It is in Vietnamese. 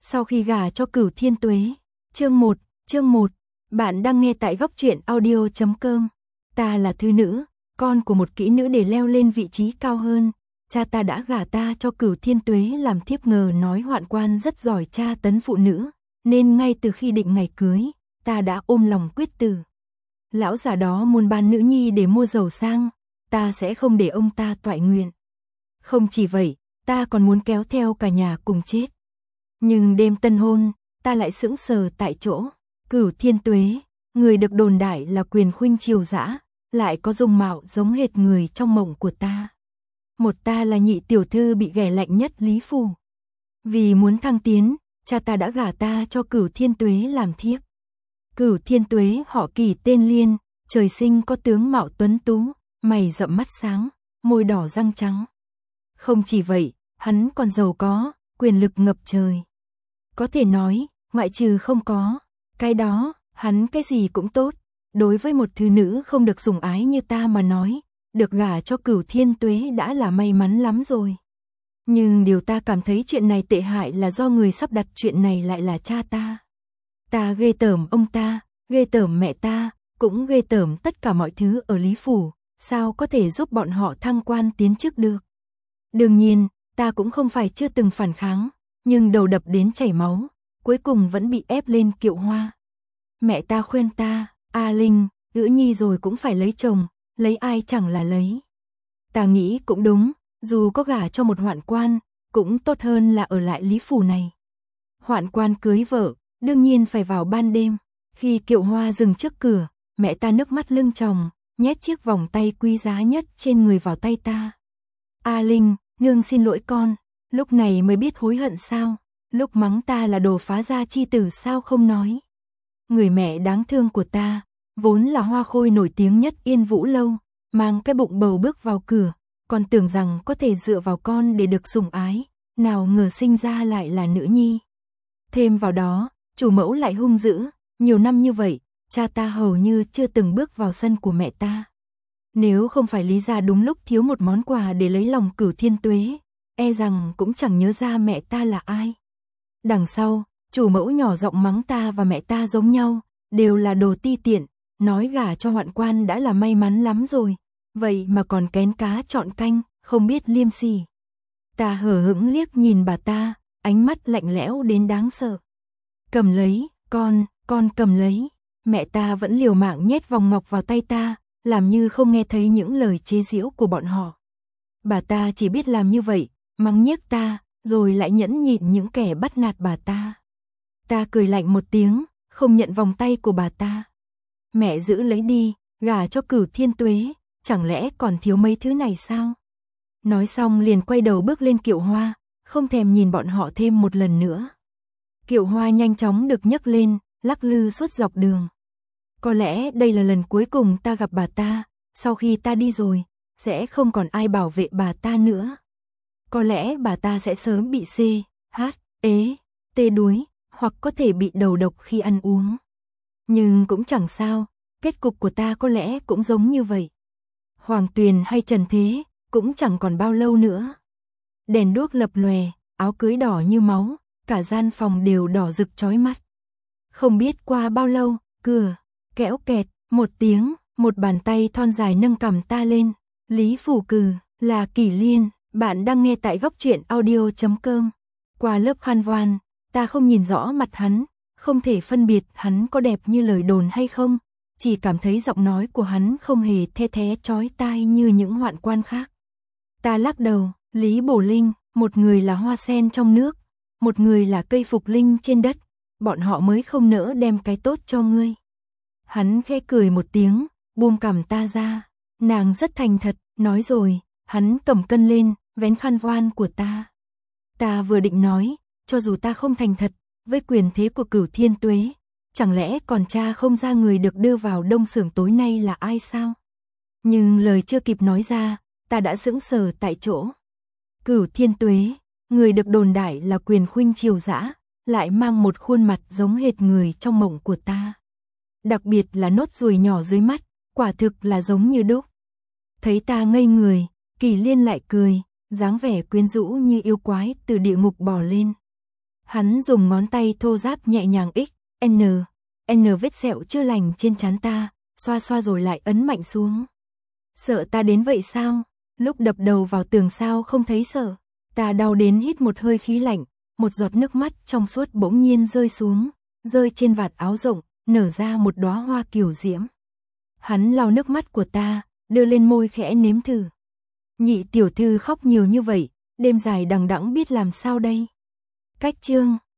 Sau khi gả cho Cửu Thiên Tuế. Chương 1. Bạn đang nghe tại góc truyện audio.com. Ta là thư nữ, con của một kỹ nữ để leo lên vị trí cao hơn. Cha ta đã gả ta cho Cửu Thiên Tuế làm thiếp, ngờ nói Hoạn Quan rất giỏi tra tấn phụ nữ, nên ngay từ khi định ngày cưới, ta đã ôm lòng quyết tử. Lão già đó muốn bán nữ nhi để mua giàu sang, ta sẽ không để ông ta toại nguyện. Không chỉ vậy, ta còn muốn kéo theo cả nhà cùng chết. Nhưng đêm tân hôn, ta lại sững sờ tại chỗ. Cửu Thiên Tuế, người được đồn đại là quyền khuynh triều dã, lại có dung mạo giống hệt người trong mộng của ta. Một ta là nhị tiểu thư bị ghẻ lạnh nhất Lý Phủ. Vì muốn thăng tiến, cha ta đã gả ta cho Cửu Thiên Tuế làm thiếp. Cửu Thiên Tuế họ Kỳ tên Liên, trời sinh có tướng mạo tuấn tú, mày rậm mắt sáng, môi đỏ răng trắng. Không chỉ vậy, hắn còn giàu có, quyền lực ngập trời. Có thể nói, ngoại trừ không có cái đó, hắn cái gì cũng tốt. Đối với một thư nữ không được sủng ái như ta mà nói, được gả cho Cửu Thiên Tuế đã là may mắn lắm rồi. Nhưng điều ta cảm thấy chuyện này tệ hại là do người sắp đặt chuyện này lại là cha ta. Ta ghê tởm ông ta, ghê tởm mẹ ta, cũng ghê tởm tất cả mọi thứ ở Lý Phủ, sao có thể giúp bọn họ thăng quan tiến chức được. Đương nhiên, ta cũng không phải chưa từng phản kháng, nhưng đầu đập đến chảy máu, cuối cùng vẫn bị ép lên kiệu hoa. Mẹ ta khuyên ta, A Linh, nữ nhi rồi cũng phải lấy chồng, lấy ai chẳng là lấy. Ta nghĩ cũng đúng, dù có gả cho một hoạn quan, cũng tốt hơn là ở lại Lý Phủ này. Hoạn quan cưới vợ, đương nhiên phải vào ban đêm. Khi kiệu hoa dừng trước cửa, mẹ ta nước mắt lưng tròng, nhét chiếc vòng tay quý giá nhất trên người vào tay ta. A Linh, nương xin lỗi con, lúc này mới biết hối hận sao, lúc mắng ta là đồ phá gia chi tử sao không nói. Người mẹ đáng thương của ta, vốn là hoa khôi nổi tiếng nhất Yên Vũ Lâu, mang cái bụng bầu bước vào cửa, còn tưởng rằng có thể dựa vào con để được sủng ái, nào ngờ sinh ra lại là nữ nhi. Thêm vào đó, chủ mẫu lại hung dữ, nhiều năm như vậy, cha ta hầu như chưa từng bước vào sân của mẹ ta. Nếu không phải lý ra đúng lúc thiếu một món quà để lấy lòng Cửu Thiên Tuế, e rằng cũng chẳng nhớ ra mẹ ta là ai. Đằng sau, chủ mẫu nhỏ giọng mắng ta và mẹ ta giống nhau, đều là đồ ti tiện, nói gả cho hoạn quan đã là may mắn lắm rồi, vậy mà còn kén cá chọn canh, không biết liêm sỉ. Ta hờ hững liếc nhìn bà ta, ánh mắt lạnh lẽo đến đáng sợ. Cầm lấy, con cầm lấy. Mẹ ta vẫn liều mạng nhét vòng ngọc vào tay ta, làm như không nghe thấy những lời chế giễu của bọn họ. Bà ta chỉ biết làm như vậy, mắng nhiếc ta, rồi lại nhẫn nhịn những kẻ bắt nạt bà ta. Ta cười lạnh một tiếng, không nhận vòng tay của bà ta. Mẹ giữ lấy đi, gả cho Cửu Thiên Tuế, chẳng lẽ còn thiếu mấy thứ này sao? Nói xong liền quay đầu bước lên kiệu hoa, không thèm nhìn bọn họ thêm một lần nữa. Kiệu hoa nhanh chóng được nhấc lên, lắc lư suốt dọc đường. Có lẽ đây là lần cuối cùng ta gặp bà ta, sau khi ta đi rồi, sẽ không còn ai bảo vệ bà ta nữa. Có lẽ bà ta sẽ sớm bị tê đuối, hoặc có thể bị đầu độc khi ăn uống. Nhưng cũng chẳng sao, kết cục của ta có lẽ cũng giống như vậy. Hoàng Tuyền hay trần thế, cũng chẳng còn bao lâu nữa. Đèn đuốc lập lòe, áo cưới đỏ như máu, cả gian phòng đều đỏ rực chói mắt. Không biết qua bao lâu, cửa kẽo kẹt, một tiếng, một bàn tay thon dài nâng cằm ta lên. Lý Phủ Cừ, là Kỷ Liên, bạn đang nghe tại góc truyện audio.com. Qua lớp khăn voan, ta không nhìn rõ mặt hắn, không thể phân biệt hắn có đẹp như lời đồn hay không, chỉ cảm thấy giọng nói của hắn không hề the thé chói tai như những hoạn quan khác. Ta lắc đầu, Lý Bổ Linh, một người là hoa sen trong nước, một người là cây phục linh trên đất, bọn họ mới không nỡ đem cái tốt cho ngươi. Hắn khẽ cười một tiếng, buông cằm ta ra, nàng rất thành thật, nói rồi, hắn cầm cân lên, vén khăn voan của ta. Ta vừa định nói, cho dù ta không thành thật, với quyền thế của Cửu Thiên Tuế, chẳng lẽ còn cha không ra người được đưa vào đông xưởng tối nay là ai sao? Nhưng lời chưa kịp nói ra, ta đã sững sờ tại chỗ. Cửu Thiên Tuế, người được đồn đại là quyền khuynh triều dã, lại mang một khuôn mặt giống hệt người trong mộng của ta. Đặc biệt là nốt ruồi nhỏ dưới mắt, quả thực là giống như đúc. Thấy ta ngây người, Kỷ Liên lại cười, dáng vẻ quyến rũ như yêu quái từ địa ngục bò lên. Hắn dùng ngón tay thô ráp nhẹ nhàng N vết sẹo chưa lành trên trán ta, xoa xoa rồi lại ấn mạnh xuống. Sợ ta đến vậy sao? Lúc đập đầu vào tường sao không thấy sợ? Ta đau đến hít một hơi khí lạnh, một giọt nước mắt trong suốt bỗng nhiên rơi xuống, rơi trên vạt áo rộng, nở ra một đóa hoa kiều diễm. Hắn lau nước mắt của ta, đưa lên môi khẽ nếm thử. Nhị tiểu thư khóc nhiều như vậy, đêm dài đằng đẵng biết làm sao đây? Cách chương